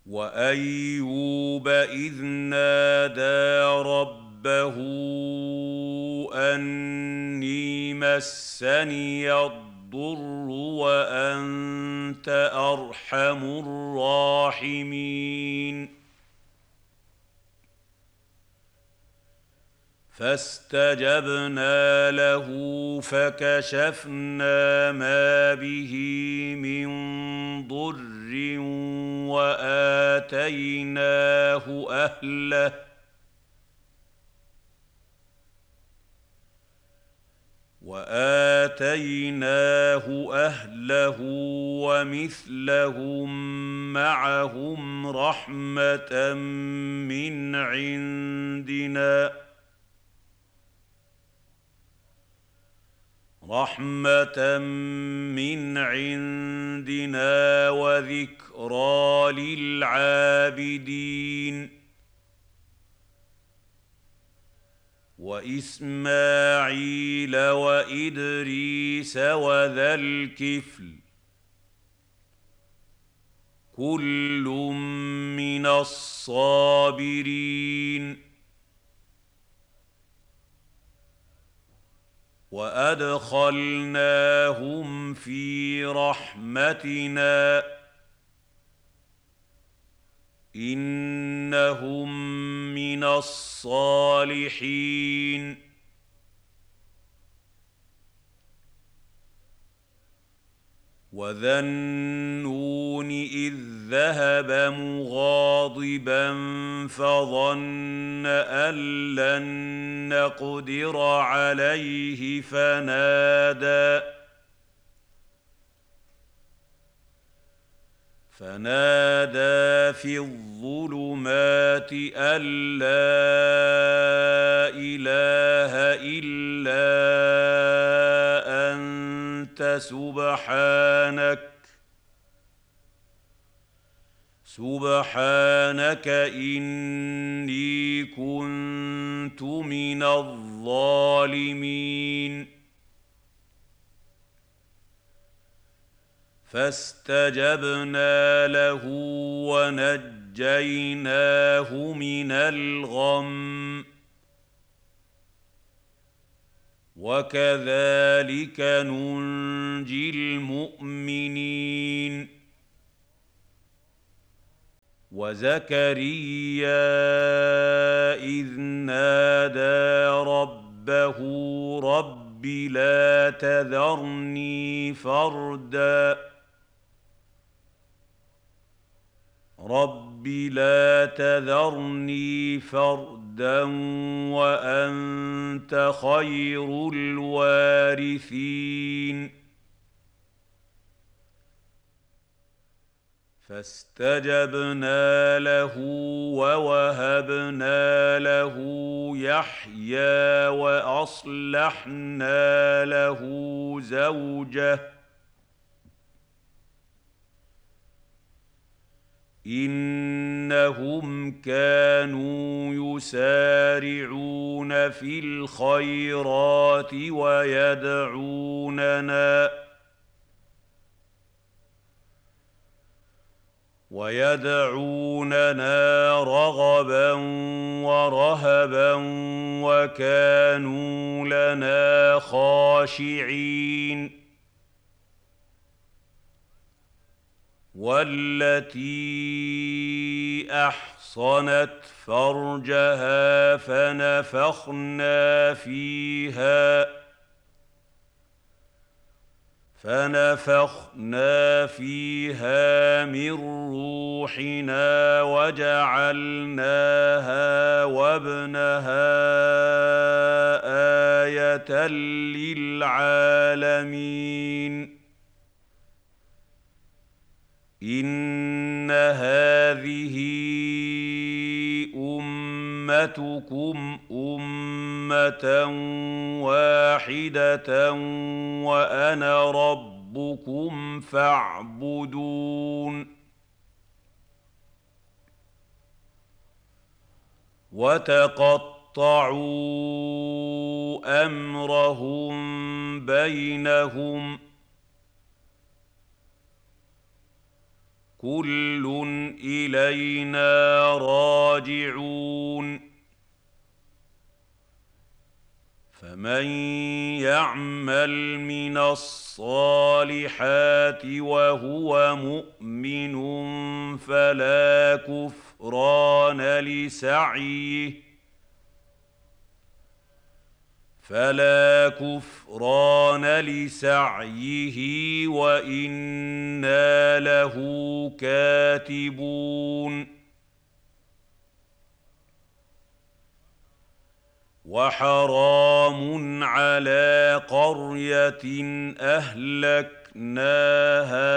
وأيوب إذ نادى ربه أني مسني الضر وأنت أرحم الراحمين فاستجبنا له فكشفنا ما به من ضر وآتيناه أهله ومثلهم معهم رحمة من عندنا وذكرى للعابدين وإسماعيل وإدريس وذا الكفل كل من الصابرين وأدخلناهم في رحمتنا إنهم من الصالحين وذا النون إذ ذهب مغاضبا فظن أن لن نقدر عليه فنادى في الظلمات أن لا إله إلا أنت سبحانك إني كنت من الظالمين فاستجبنا له ونجيناه من الغم وكذلك ننجي المؤمنين وزكريا إذ نادى ربه رب لا تذرني فردا وأنت خير الوارثين فاستجبنا له ووهبنا له يحيى وأصلحنا له زوجه إنهم كانوا يسارعون في الخيرات ويدعوننا رغبا ورهبا وكانوا لنا خاشعين والتي أحصنت فرجها فنفخنا فيها من روحنا وجعلناها وابنها آية للعالمين إن هذه أمتكم أمة واحدة وأنا ربكم فاعبدون وتقطعوا أمرهم بينهم كل إلينا راجعون فمن يعمل من الصالحات وهو مؤمن فلا كفران لسعيه وإنا له كاتبون وحرام على قرية أهلكناها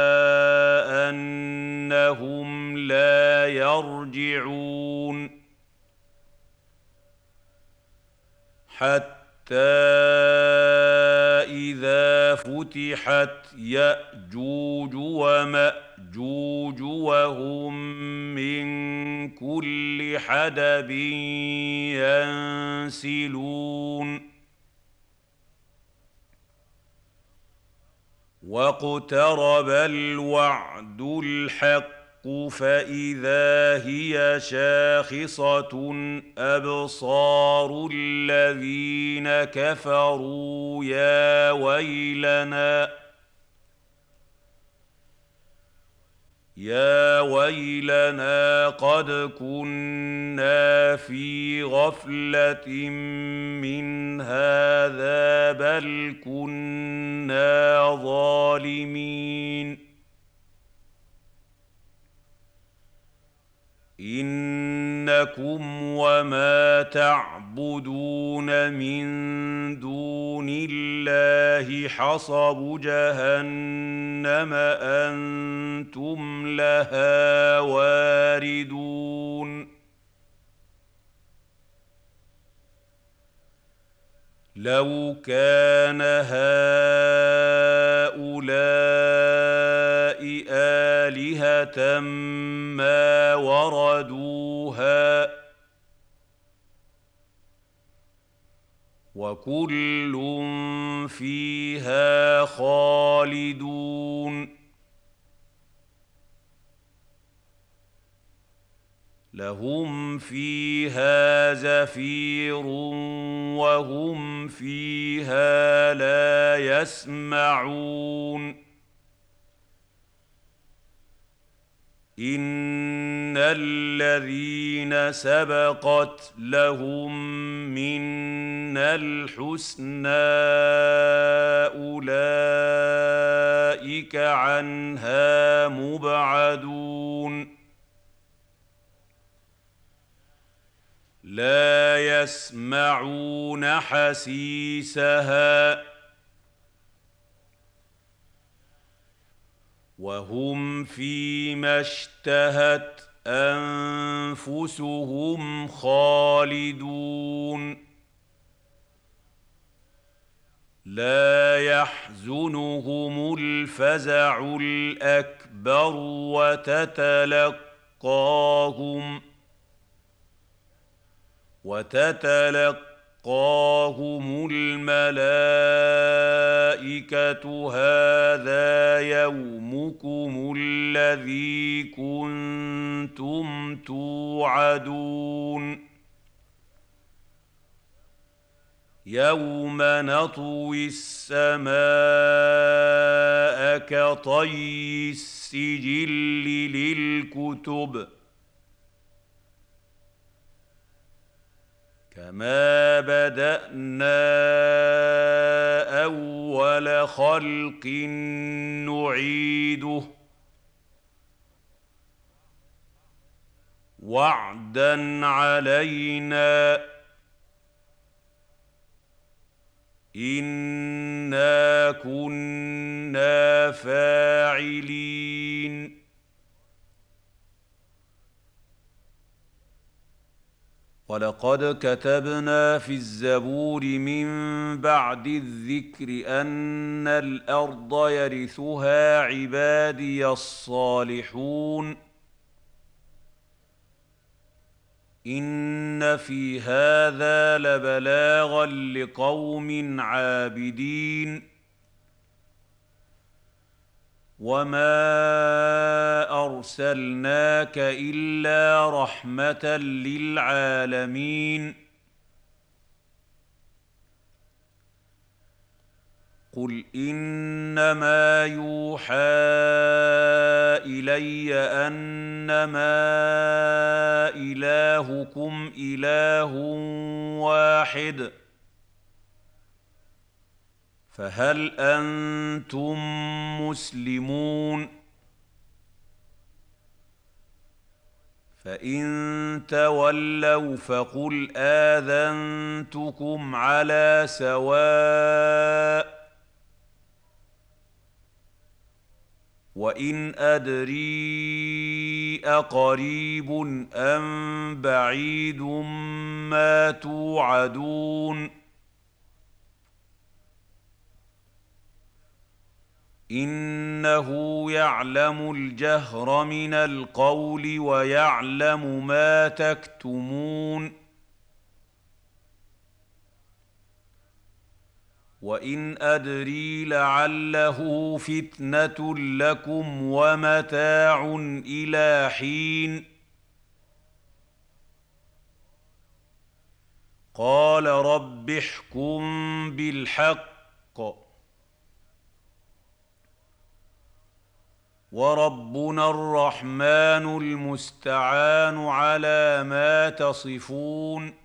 أنهم لا يرجعون حتى إذا فتحت يأجوج ومأجوج وهم من كل حدب ينسلون واقترب الوعد الحق فإذا هي شاخصة أبصار الذين كفروا يا ويلنا قد كنا في غفلة من هذا بل كنا ظالمين إنكم وما تعبدون من دون الله حصب جهنم أنتم لها واردون لو كان هؤلاء آلهة ما وردوها وكل فيها خالدون لهم فيها زفير وهم فيها لا يسمعون إن الذين سبقت لهم منا الحسنى أولئك عنها مبعدون لا يسمعون حسيسها وهم فيما اشتهت أنفسهم خالدون لا يحزنهم الفزع الأكبر وتتلقاهم الملائكة هذا يومكم الذي كنتم توعدون يوم نطوي السماء كطي السجل للكتب كما بدأنا أول خلق نعيده وعدا علينا إنا كنا فاعلين ولقد كتبنا في الزبور من بعد الذكر أن الأرض يرثها عبادي الصالحون إن في هذا لبلاغا لقوم عابدين وما ارسلناك الا رحمه للعالمين قل انما يوحى الي انما الهكم اله واحد فهل انتم مسلمون فان تولوا فقل اذنتكم على سواء وان ادري اقريب ام بعيد ما توعدون انه يعلم الجهر من القول ويعلم ما تكتمون وان ادري لعله فتنه لكم ومتاع الى حين قال رب احكم بالحق وربنا الرحمن المستعان على ما تصفون